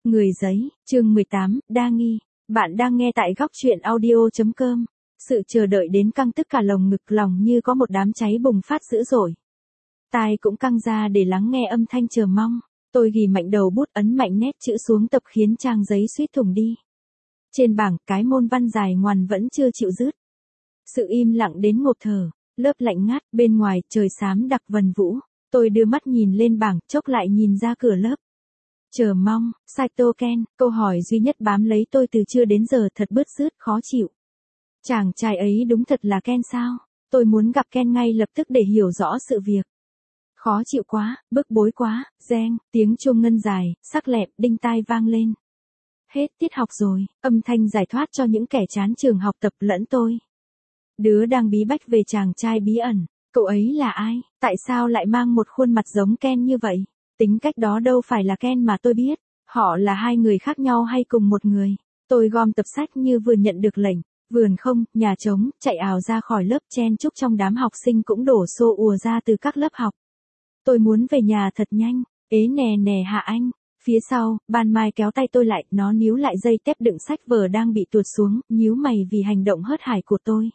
Người giấy, chương 18, đa nghi. Bạn đang nghe tại góc truyện audio.com. Sự chờ đợi đến căng tức cả lồng ngực, lòng như có một đám cháy bùng phát dữ dội. Tai cũng căng ra để lắng nghe âm thanh chờ mong. Tôi ghi mạnh đầu bút, ấn mạnh nét chữ xuống tập khiến trang giấy suýt thủng đi. Trên bảng, cái môn văn dài ngoằn vẫn chưa chịu dứt. Sự im lặng đến ngộp thở, lớp lạnh ngắt, bên ngoài trời xám đặc vần vũ. Tôi đưa mắt nhìn lên bảng, chốc lại nhìn ra cửa lớp. Chờ mong, Saito Ken, câu hỏi duy nhất bám lấy tôi từ trưa đến giờ, thật bứt rứt, khó chịu. Chàng trai ấy đúng thật là Ken sao? Tôi muốn gặp Ken ngay lập tức để hiểu rõ sự việc. Khó chịu quá, bức bối quá, reng, tiếng chuông ngân dài, sắc lẹm, đinh tai vang lên. Hết tiết học rồi, âm thanh giải thoát cho những kẻ chán trường học tập lẫn tôi. Đứa đang bí bách về chàng trai bí ẩn, cậu ấy là ai, tại sao lại mang một khuôn mặt giống Ken như vậy? Tính cách đó đâu phải là Ken mà tôi biết, họ là hai người khác nhau hay cùng một người? Tôi gom tập sách như vừa nhận được lệnh, vườn không, nhà trống, chạy ào ra khỏi lớp, chen chúc trong đám học sinh cũng đổ xô ùa ra từ các lớp học. Tôi muốn về nhà thật nhanh, ế nè nè Hạ Anh. Phía sau, Ban Mai kéo tay tôi lại, nó níu lại dây tép đựng sách vở đang bị tuột xuống, nhíu mày vì hành động hớt hải của tôi.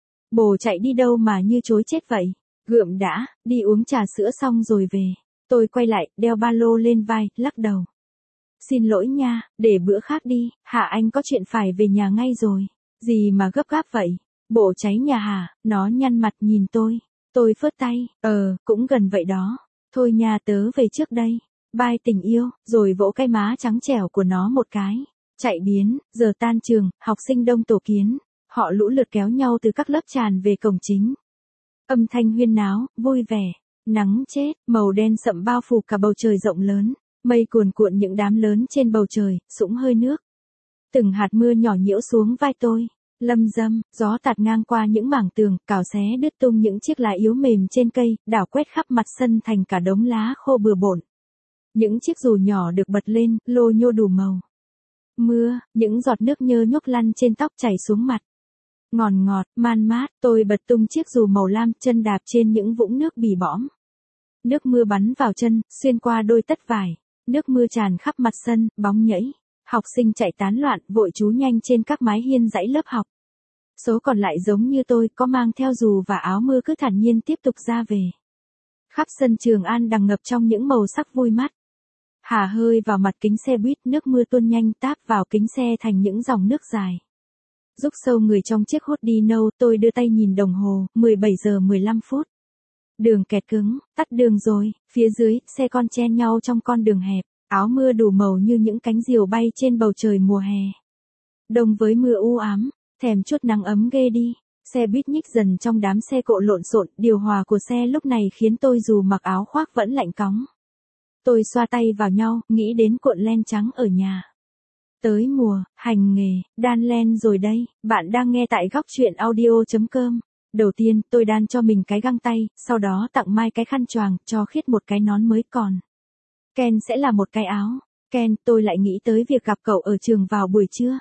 Bồ chạy đi đâu mà như chối chết vậy? Gượm đã, đi uống trà sữa xong rồi về. Tôi quay lại, đeo ba lô lên vai, lắc đầu. Xin lỗi nha, để bữa khác đi, Hạ Anh có chuyện phải về nhà ngay rồi. Gì mà gấp gáp vậy? Bộ cháy nhà hả? Nó nhăn mặt nhìn tôi. Tôi phớt tay, cũng gần vậy đó. Thôi nhà tớ về trước đây. Bye tình yêu, rồi vỗ cái má trắng trẻo của nó một cái. Chạy biến, giờ tan trường, học sinh đông tổ kiến. Họ lũ lượt kéo nhau từ các lớp tràn về cổng chính. Âm thanh huyên náo, vui vẻ. Nắng chết, màu đen sậm bao phủ cả bầu trời rộng lớn. Mây cuồn cuộn những đám lớn trên bầu trời, sũng hơi nước. Từng hạt mưa nhỏ nhiễu xuống vai tôi. Lâm dâm, gió tạt ngang qua những mảng tường, cào xé đứt tung những chiếc lá yếu mềm trên cây, đảo quét khắp mặt sân thành cả đống lá khô bừa bộn. Những chiếc dù nhỏ được bật lên, lô nhô đủ màu. Mưa, những giọt nước nhơ nhuốc lăn trên tóc chảy xuống mặt. Ngọt ngọt, man mát, tôi bật tung chiếc dù màu lam, chân đạp trên những vũng nước bì bõm. Nước mưa bắn vào chân, xuyên qua đôi tất vải. Nước mưa tràn khắp mặt sân, bóng nhẫy. Học sinh chạy tán loạn, vội trú nhanh trên các mái hiên dãy lớp học. Số còn lại giống như tôi, có mang theo dù và áo mưa cứ thản nhiên tiếp tục ra về. Khắp sân Trường An đằng ngập trong những màu sắc vui mắt. Hà hơi vào mặt kính xe buýt, nước mưa tuôn nhanh táp vào kính xe thành những dòng nước dài. Rúc sâu người trong chiếc hoodie nâu, tôi đưa tay nhìn đồng hồ, 17 giờ 15 phút. Đường kẹt cứng, tắt đường rồi, phía dưới, xe con chen nhau trong con đường hẹp, áo mưa đủ màu như những cánh diều bay trên bầu trời mùa hè. Đông với mưa u ám, thèm chút nắng ấm ghê đi. Xe buýt nhích dần trong đám xe cộ lộn xộn, điều hòa của xe lúc này khiến tôi dù mặc áo khoác vẫn lạnh cóng. Tôi xoa tay vào nhau, nghĩ đến cuộn len trắng ở nhà. Tới mùa, hành nghề, đan len rồi đây, bạn đang nghe tại góc truyện audio.com. Đầu tiên, tôi đan cho mình cái găng tay, sau đó tặng Mai cái khăn choàng, cho Khiết một cái nón mới còn. Ken sẽ là một cái áo. Ken, tôi lại nghĩ tới việc gặp cậu ở trường vào buổi trưa.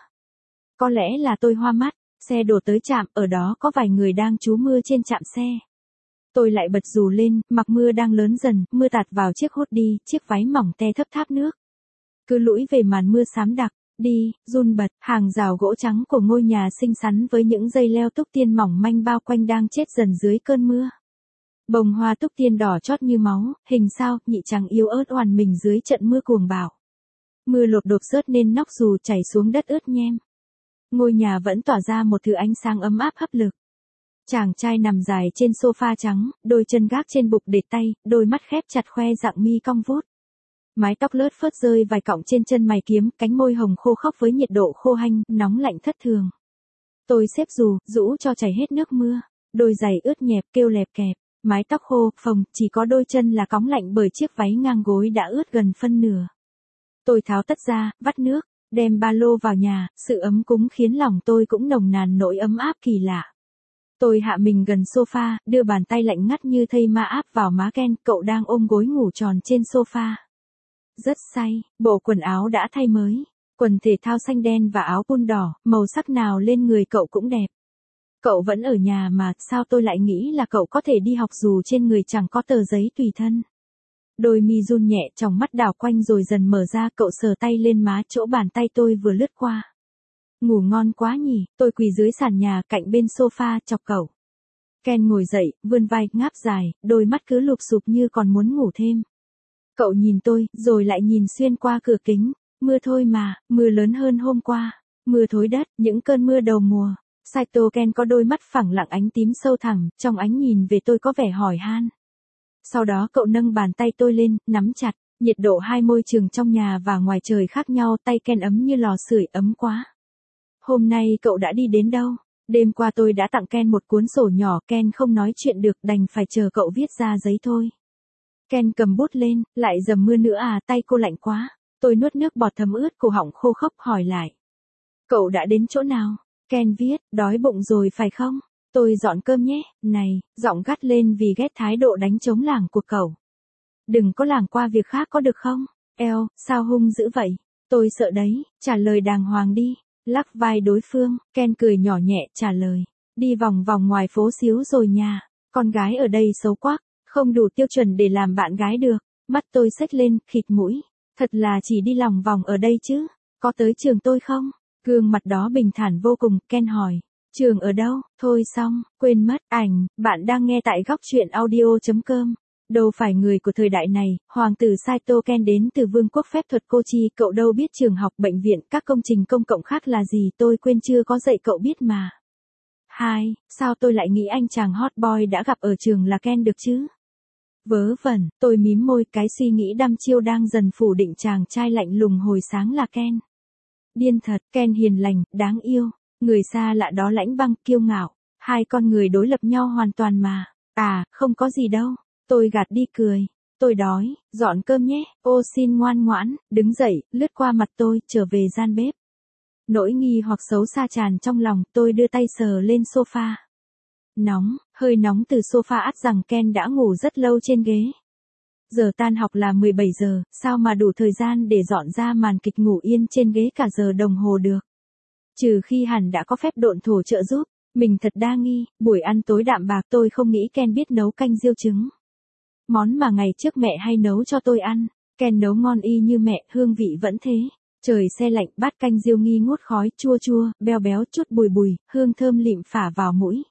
Có lẽ là tôi hoa mắt, xe đổ tới trạm, ở đó có vài người đang trú mưa trên trạm xe. Tôi lại bật dù lên, mặc mưa đang lớn dần, mưa tạt vào chiếc hoodie, chiếc váy mỏng te thấp tháp nước. Cứ lũi về màn mưa xám đặc, đi, run bật, hàng rào gỗ trắng của ngôi nhà xinh xắn với những dây leo túc tiên mỏng manh bao quanh đang chết dần dưới cơn mưa. Bông hoa túc tiên đỏ chót như máu, hình sao, nhị chàng yếu ớt oằn mình dưới trận mưa cuồng bạo. Mưa lột đột rớt nên nóc dù chảy xuống đất ướt nhem. Ngôi nhà vẫn tỏa ra một thứ ánh sáng ấm áp hấp lực. Chàng trai nằm dài trên sofa trắng, đôi chân gác trên bục để tay, đôi mắt khép chặt khoe rặng mi cong vút. Mái tóc lướt phớt rơi vài cọng trên chân mày kiếm, cánh môi hồng khô khốc với nhiệt độ khô hanh, nóng lạnh thất thường. Tôi xếp dù, rũ cho chảy hết nước mưa. Đôi giày ướt nhẹp kêu lẹp kẹp, mái tóc khô, phồng, chỉ có đôi chân là cóng lạnh bởi chiếc váy ngang gối đã ướt gần phân nửa. Tôi tháo tất ra, vắt nước, đem ba lô vào nhà, sự ấm cúng khiến lòng tôi cũng nồng nàn nỗi ấm áp kỳ lạ. Tôi hạ mình gần sofa, đưa bàn tay lạnh ngắt như thây ma áp vào má Ken, cậu đang ôm gối ngủ tròn trên sofa. Rất say, bộ quần áo đã thay mới, quần thể thao xanh đen và áo pun đỏ, màu sắc nào lên người cậu cũng đẹp. Cậu vẫn ở nhà mà, sao tôi lại nghĩ là cậu có thể đi học dù trên người chẳng có tờ giấy tùy thân. Đôi mi run nhẹ, tròng mắt đảo quanh rồi dần mở ra, cậu sờ tay lên má chỗ bàn tay tôi vừa lướt qua. Ngủ ngon quá nhỉ, tôi quỳ dưới sàn nhà cạnh bên sofa chọc cậu. Ken ngồi dậy, vươn vai, ngáp dài, đôi mắt cứ lụp xụp như còn muốn ngủ thêm. Cậu nhìn tôi, rồi lại nhìn xuyên qua cửa kính. Mưa thôi mà, mưa lớn hơn hôm qua. Mưa thối đất, những cơn mưa đầu mùa. Saito Ken có đôi mắt phẳng lặng ánh tím sâu thẳm, trong ánh nhìn về tôi có vẻ hỏi han. Sau đó cậu nâng bàn tay tôi lên, nắm chặt. Nhiệt độ hai môi trường trong nhà và ngoài trời khác nhau, tay Ken ấm như lò sưởi, ấm quá. Hôm nay cậu đã đi đến đâu? Đêm qua tôi đã tặng Ken một cuốn sổ nhỏ, Ken không nói chuyện được, đành phải chờ cậu viết ra giấy thôi. Ken cầm bút lên, lại dầm mưa nữa à, tay cô lạnh quá. Tôi nuốt nước bọt thấm ướt cổ họng khô khốc hỏi lại. Cậu đã đến chỗ nào? Ken viết, đói bụng rồi phải không? Tôi dọn cơm nhé, này, giọng gắt lên vì ghét thái độ đánh trống lảng của cậu. Đừng có lảng qua việc khác có được không? Eo, sao hung dữ vậy? Tôi sợ đấy, trả lời đàng hoàng đi. Lắc vai đối phương, Ken cười nhỏ nhẹ trả lời. Đi vòng vòng ngoài phố xíu rồi nhà. Con gái ở đây xấu quá, không đủ tiêu chuẩn để làm bạn gái được. Mắt tôi xếch lên, khịt mũi. Thật là chỉ đi lòng vòng ở đây chứ. Có tới trường tôi không? Gương mặt đó bình thản vô cùng, Ken hỏi. Trường ở đâu? Thôi xong, quên mất, ảnh, bạn đang nghe tại góc truyện audio.com. Đâu phải người của thời đại này, hoàng tử Saito Ken đến từ vương quốc phép thuật Kochi, cậu đâu biết trường học, bệnh viện, các công trình công cộng khác là gì, tôi quên chưa có dạy cậu biết mà. Hai, sao tôi lại nghĩ anh chàng hot boy đã gặp ở trường là Ken được chứ? Vớ vẩn, tôi mím môi, cái suy nghĩ đăm chiêu đang dần phủ định chàng trai lạnh lùng hồi sáng là Ken. Điên thật, Ken hiền lành, đáng yêu, người xa lạ đó lãnh băng, kiêu ngạo, hai con người đối lập nhau hoàn toàn mà. À, không có gì đâu. Tôi gạt đi cười. Tôi đói, dọn cơm nhé. Ô xin ngoan ngoãn, đứng dậy, lướt qua mặt tôi, trở về gian bếp. Nỗi nghi hoặc xấu xa tràn trong lòng, tôi đưa tay sờ lên sofa. Nóng, hơi nóng từ sofa ắt rằng Ken đã ngủ rất lâu trên ghế. Giờ tan học là 17 giờ, sao mà đủ thời gian để dọn ra màn kịch ngủ yên trên ghế cả giờ đồng hồ được. Trừ khi hẳn đã có phép độn thổ trợ giúp. Mình thật đa nghi, buổi ăn tối đạm bạc tôi không nghĩ Ken biết nấu canh riêu trứng. Món mà ngày trước mẹ hay nấu cho tôi ăn. Ken nấu ngon y như mẹ, hương vị vẫn thế. Trời se lạnh, bát canh riêu nghi ngút khói, chua chua, béo béo, chút bùi bùi, hương thơm lịm phả vào mũi.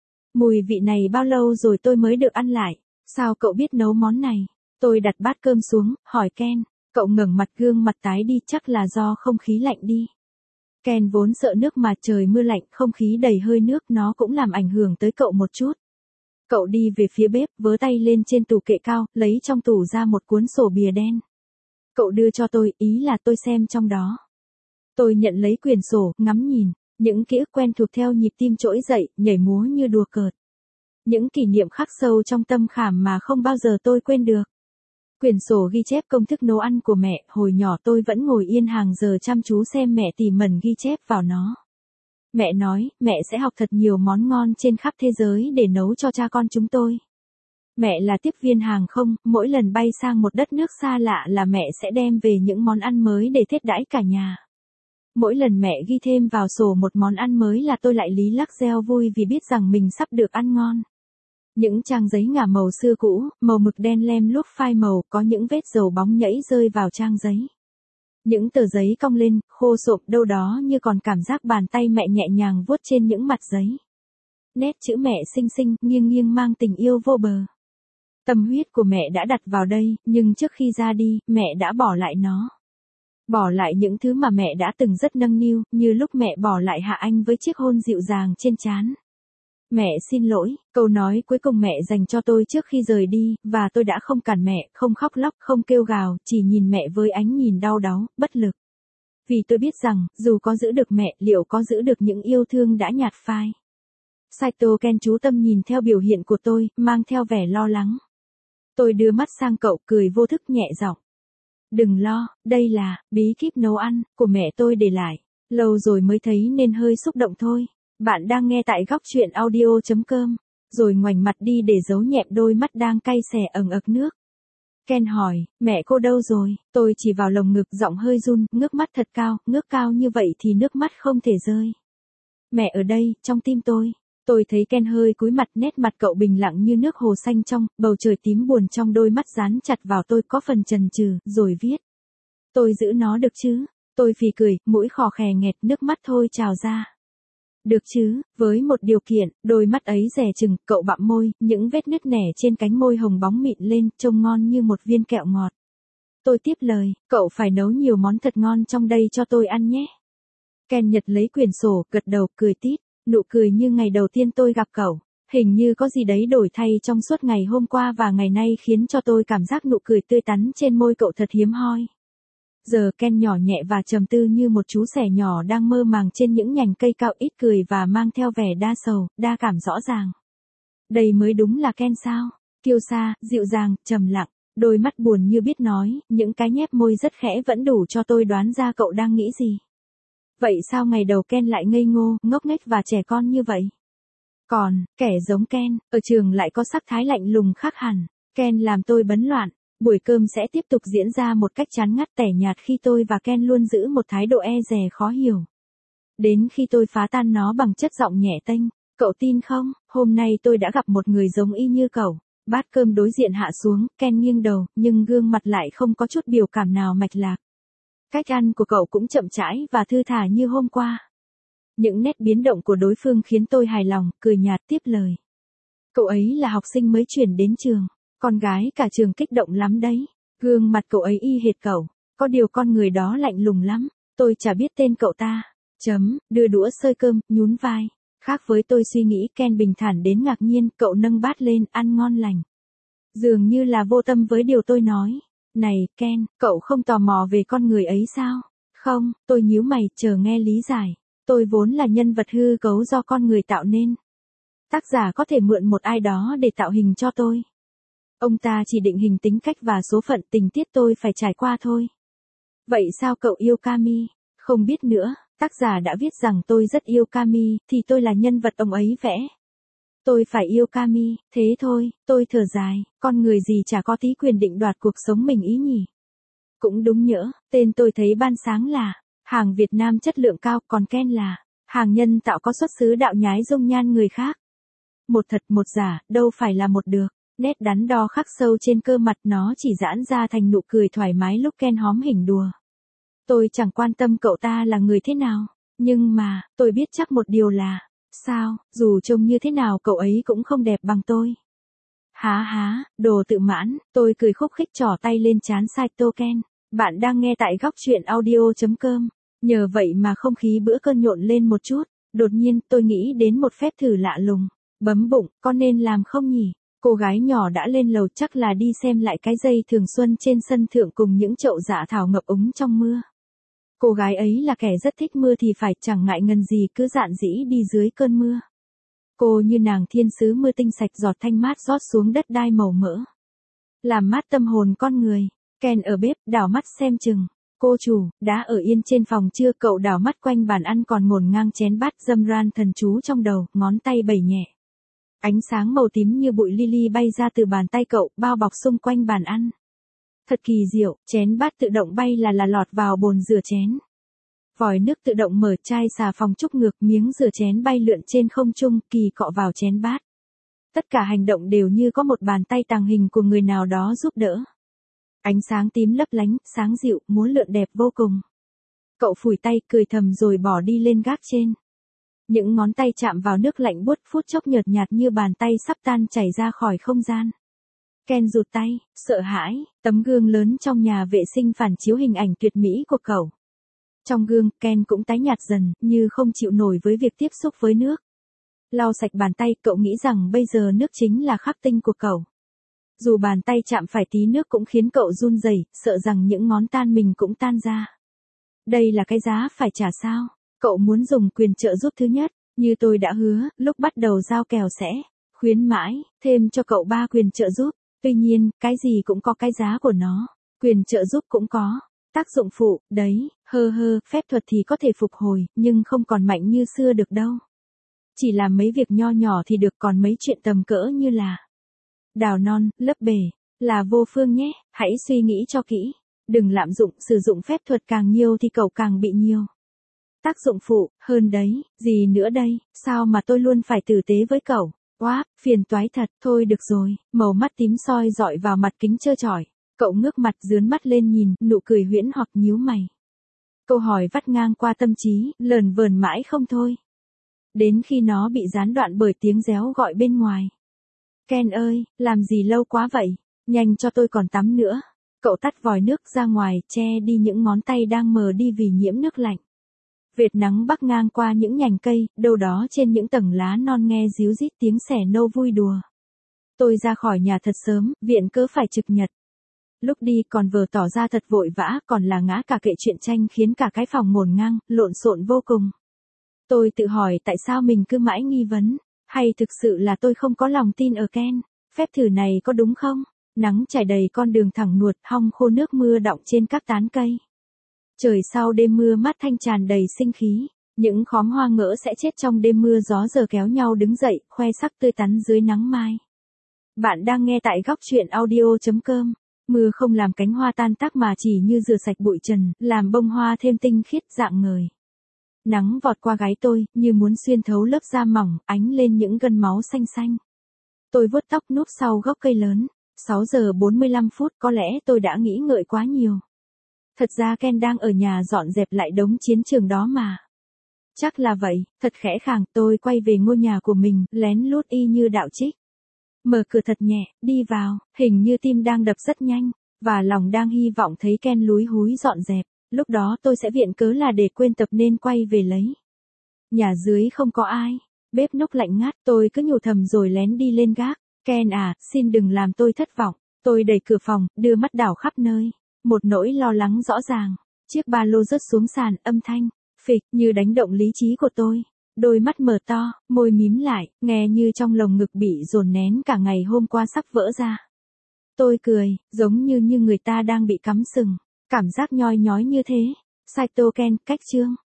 Mùi vị này bao lâu rồi tôi mới được ăn lại? Sao cậu biết nấu món này? Tôi đặt bát cơm xuống, hỏi Ken. Cậu ngẩng mặt, gương mặt tái đi, chắc là do không khí lạnh đi. Ken vốn sợ nước mà trời mưa lạnh, không khí đầy hơi nước, nó cũng làm ảnh hưởng tới cậu một chút. Cậu đi về phía bếp, vớ tay lên trên tủ kệ cao, lấy trong tủ ra một cuốn sổ bìa đen. Cậu đưa cho tôi, ý là tôi xem trong đó. Tôi nhận lấy quyển sổ, ngắm nhìn, những ký ức quen thuộc theo nhịp tim trỗi dậy, nhảy múa như đùa cợt. Những kỷ niệm khắc sâu trong tâm khảm mà không bao giờ tôi quên được. Quyển sổ ghi chép công thức nấu ăn của mẹ, hồi nhỏ tôi vẫn ngồi yên hàng giờ chăm chú xem mẹ tỉ mẩn ghi chép vào nó. Mẹ nói, mẹ sẽ học thật nhiều món ngon trên khắp thế giới để nấu cho cha con chúng tôi. Mẹ là tiếp viên hàng không, mỗi lần bay sang một đất nước xa lạ là mẹ sẽ đem về những món ăn mới để thiết đãi cả nhà. Mỗi lần mẹ ghi thêm vào sổ một món ăn mới là tôi lại lý lắc reo vui vì biết rằng mình sắp được ăn ngon. Những trang giấy ngả màu xưa cũ, màu mực đen lem luốc phai màu, có những vết dầu bóng nhẫy rơi vào trang giấy. Những tờ giấy cong lên, khô xộp đâu đó như còn cảm giác bàn tay mẹ nhẹ nhàng vuốt trên những mặt giấy. Nét chữ mẹ xinh xinh, nghiêng nghiêng mang tình yêu vô bờ. Tâm huyết của mẹ đã đặt vào đây, nhưng trước khi ra đi, mẹ đã bỏ lại nó. Bỏ lại những thứ mà mẹ đã từng rất nâng niu, như lúc mẹ bỏ lại Hạ Anh với chiếc hôn dịu dàng trên trán. Mẹ xin lỗi, câu nói cuối cùng mẹ dành cho tôi trước khi rời đi, và tôi đã không cản mẹ, không khóc lóc, không kêu gào, chỉ nhìn mẹ với ánh nhìn đau đáu, bất lực. Vì tôi biết rằng, dù có giữ được mẹ, liệu có giữ được những yêu thương đã nhạt phai. Saito Ken chú tâm nhìn theo biểu hiện của tôi, mang theo vẻ lo lắng. Tôi đưa mắt sang cậu, cười vô thức nhẹ giọng. Đừng lo, đây là bí kíp nấu ăn của mẹ tôi để lại. Lâu rồi mới thấy nên hơi xúc động thôi. Bạn đang nghe tại góc truyện audio.com. Rồi ngoảnh mặt đi để giấu nhẹm đôi mắt đang cay xè ẩn ực nước. Ken hỏi, mẹ cô đâu rồi? Tôi chỉ vào lồng ngực, giọng hơi run, ngước mắt thật cao, ngước cao như vậy thì nước mắt không thể rơi. Mẹ ở đây, trong tim tôi. Tôi thấy Ken hơi cúi mặt, nét mặt cậu bình lặng như nước hồ xanh trong, bầu trời tím buồn trong đôi mắt dán chặt vào tôi có phần chần chừ, rồi viết. Tôi giữ nó được chứ? Tôi phì cười, mũi khò khè nghẹt, nước mắt thôi trào ra. Được chứ, với một điều kiện, đôi mắt ấy dè chừng, cậu bặm môi, những vết nứt nẻ trên cánh môi hồng bóng mịn lên, trông ngon như một viên kẹo ngọt. Tôi tiếp lời, cậu phải nấu nhiều món thật ngon trong đây cho tôi ăn nhé. Ken nhặt lấy quyển sổ, gật đầu, cười tít, nụ cười như ngày đầu tiên tôi gặp cậu. Hình như có gì đấy đổi thay trong suốt ngày hôm qua và ngày nay khiến cho tôi cảm giác nụ cười tươi tắn trên môi cậu thật hiếm hoi. Giờ Ken nhỏ nhẹ và trầm tư như một chú sẻ nhỏ đang mơ màng trên những nhành cây cao, ít cười và mang theo vẻ đa sầu, đa cảm rõ ràng. Đây mới đúng là Ken sao? Kiêu sa, dịu dàng, trầm lặng, đôi mắt buồn như biết nói, những cái nhếch môi rất khẽ vẫn đủ cho tôi đoán ra cậu đang nghĩ gì. Vậy sao ngày đầu Ken lại ngây ngô, ngốc nghếch và trẻ con như vậy? Còn, kẻ giống Ken, ở trường lại có sắc thái lạnh lùng khác hẳn. Ken làm tôi bấn loạn. Buổi cơm sẽ tiếp tục diễn ra một cách chán ngắt tẻ nhạt khi tôi và Ken luôn giữ một thái độ e dè khó hiểu. Đến khi tôi phá tan nó bằng chất giọng nhẹ tênh, cậu tin không, hôm nay tôi đã gặp một người giống y như cậu. Bát cơm đối diện hạ xuống, Ken nghiêng đầu, nhưng gương mặt lại không có chút biểu cảm nào mạch lạc. Cách ăn của cậu cũng chậm rãi và thư thả như hôm qua. Những nét biến động của đối phương khiến tôi hài lòng, cười nhạt tiếp lời. Cậu ấy là học sinh mới chuyển đến trường. Con gái cả trường kích động lắm đấy. Gương mặt cậu ấy y hệt cậu. Có điều con người đó lạnh lùng lắm. Tôi chả biết tên cậu ta. Đưa đũa xơi cơm, nhún vai. Khác với tôi suy nghĩ, Ken bình thản đến ngạc nhiên, cậu nâng bát lên, ăn ngon lành. Dường như là vô tâm với điều tôi nói. Này, Ken, cậu không tò mò về con người ấy sao? Không, tôi nhíu mày, chờ nghe lý giải. Tôi vốn là nhân vật hư cấu do con người tạo nên. Tác giả có thể mượn một ai đó để tạo hình cho tôi. Ông ta chỉ định hình tính cách và số phận tình tiết tôi phải trải qua thôi. Vậy sao cậu yêu Kami? Không biết nữa, tác giả đã viết rằng tôi rất yêu Kami, thì tôi là nhân vật ông ấy vẽ. Tôi phải yêu Kami, thế thôi, tôi thở dài, con người gì chả có tí quyền định đoạt cuộc sống mình ý nhỉ. Cũng đúng nhỡ, tên tôi thấy ban sáng là hàng Việt Nam chất lượng cao, còn Ken là hàng nhân tạo có xuất xứ đạo nhái dung nhan người khác. Một thật một giả, đâu phải là một được. Nét đắn đo khắc sâu trên cơ mặt nó chỉ giãn ra thành nụ cười thoải mái lúc Ken hóm hỉnh đùa. Tôi chẳng quan tâm cậu ta là người thế nào, nhưng mà, tôi biết chắc một điều là, sao, dù trông như thế nào cậu ấy cũng không đẹp bằng tôi. Há, đồ tự mãn, tôi cười khúc khích trỏ tay lên trán Saito Ken. Bạn đang nghe tại góc truyện audio.com. Nhờ vậy mà không khí bữa cơm nhộn lên một chút. Đột nhiên tôi nghĩ đến một phép thử lạ lùng. Bấm bụng, có nên làm không nhỉ? Cô gái nhỏ đã lên lầu, chắc là đi xem lại cái dây thường xuân trên sân thượng cùng những chậu dạ thảo ngập úng trong mưa. Cô gái ấy là kẻ rất thích mưa thì phải, chẳng ngại ngần gì cứ dạn dĩ đi dưới cơn mưa. Cô như nàng thiên sứ mưa tinh sạch giọt thanh mát rót xuống đất đai màu mỡ. Làm mát tâm hồn con người. Ken ở bếp, đảo mắt xem chừng. Cô chủ, đã ở yên trên phòng chưa? Cậu đảo mắt quanh bàn ăn còn ngổn ngang chén bát, dâm ran thần chú trong đầu, ngón tay bẩy nhẹ. Ánh sáng màu tím như bụi lily bay ra từ bàn tay cậu, bao bọc xung quanh bàn ăn. Thật kỳ diệu, chén bát tự động bay là lọt vào bồn rửa chén. Vòi nước tự động mở, chai xà phòng trúc ngược, miếng rửa chén bay lượn trên không trung, kỳ cọ vào chén bát. Tất cả hành động đều như có một bàn tay tàng hình của người nào đó giúp đỡ. Ánh sáng tím lấp lánh, sáng dịu, múa lượn đẹp vô cùng. Cậu phủi tay, cười thầm rồi bỏ đi lên gác trên. Những ngón tay chạm vào nước lạnh buốt, phút chốc nhợt nhạt như bàn tay sắp tan chảy ra khỏi không gian. Ken rụt tay, sợ hãi, tấm gương lớn trong nhà vệ sinh phản chiếu hình ảnh tuyệt mỹ của cậu. Trong gương, Ken cũng tái nhạt dần, như không chịu nổi với việc tiếp xúc với nước. Lau sạch bàn tay, cậu nghĩ rằng bây giờ nước chính là khắc tinh của cậu. Dù bàn tay chạm phải tí nước cũng khiến cậu run rẩy, sợ rằng những ngón tan mình cũng tan ra. Đây là cái giá phải trả sao? Cậu muốn dùng quyền trợ giúp thứ nhất, như tôi đã hứa, lúc bắt đầu giao kèo sẽ khuyến mãi, thêm cho cậu 3 quyền trợ giúp. Tuy nhiên, cái gì cũng có cái giá của nó. Quyền trợ giúp cũng có tác dụng phụ, đấy, phép thuật thì có thể phục hồi, nhưng không còn mạnh như xưa được đâu. Chỉ làm mấy việc nho nhỏ thì được, còn mấy chuyện tầm cỡ như là đào non, lấp bể, là vô phương nhé, hãy suy nghĩ cho kỹ. Đừng lạm dụng, sử dụng phép thuật càng nhiều thì cậu càng bị nhiều. Tác dụng phụ, hơn đấy, gì nữa đây, sao mà tôi luôn phải tử tế với cậu, quá, phiền toái thật, thôi được rồi, màu mắt tím soi dọi vào mặt kính trơ trọi, cậu ngước mặt dướn mắt lên nhìn, nụ cười huyễn hoặc nhíu mày. Câu hỏi vắt ngang qua tâm trí, lờn vờn mãi không thôi. Đến khi nó bị gián đoạn bởi tiếng réo gọi bên ngoài. Ken ơi, làm gì lâu quá vậy, nhanh cho tôi còn tắm nữa. Cậu tắt vòi nước ra ngoài, che đi những ngón tay đang mờ đi vì nhiễm nước lạnh. Vệt nắng bắc ngang qua những nhành cây, đâu đó trên những tầng lá non nghe ríu rít tiếng sẻ nâu vui đùa. Tôi ra khỏi nhà thật sớm, viện cớ phải trực nhật. Lúc đi còn vờ tỏ ra thật vội vã, còn là ngã cả kệ truyện tranh khiến cả cái phòng ngổn ngang, lộn xộn vô cùng. Tôi tự hỏi tại sao mình cứ mãi nghi vấn, hay thực sự là tôi không có lòng tin ở Ken, phép thử này có đúng không? Nắng trải đầy con đường thẳng nuột, hong khô nước mưa đọng trên các tán cây. Trời sau đêm mưa mát thanh tràn đầy sinh khí, những khóm hoa ngỡ sẽ chết trong đêm mưa gió giờ kéo nhau đứng dậy, khoe sắc tươi tắn dưới nắng mai. Bạn đang nghe tại góc truyện audio.com. Mưa không làm cánh hoa tan tác mà chỉ như rửa sạch bụi trần, làm bông hoa thêm tinh khiết dạng ngời. Nắng vọt qua gáy tôi, như muốn xuyên thấu lớp da mỏng, ánh lên những gân máu xanh xanh. Tôi vuốt tóc núp sau gốc cây lớn. 6 giờ 45 phút, có lẽ tôi đã nghĩ ngợi quá nhiều. Thật ra Ken đang ở nhà dọn dẹp lại đống chiến trường đó mà. Chắc là vậy, thật khẽ khàng, tôi quay về ngôi nhà của mình, lén lút y như đạo trích. Mở cửa thật nhẹ, đi vào, hình như tim đang đập rất nhanh, và lòng đang hy vọng thấy Ken lúi húi dọn dẹp, lúc đó tôi sẽ viện cớ là để quên tập nên quay về lấy. Nhà dưới không có ai, bếp núc lạnh ngắt, tôi cứ nhủ thầm rồi lén đi lên gác. Ken à, xin đừng làm tôi thất vọng. Tôi đẩy cửa phòng, đưa mắt đảo khắp nơi. Một nỗi lo lắng rõ ràng. Chiếc ba lô rớt xuống sàn, âm thanh, phịch, như đánh động lý trí của tôi. Đôi mắt mở to, môi mím lại, nghe như trong lồng ngực bị dồn nén cả ngày hôm qua sắp vỡ ra. Tôi cười, giống như người ta đang bị cắm sừng. Cảm giác nhoi nhói như thế. Saito Ken, cách chương.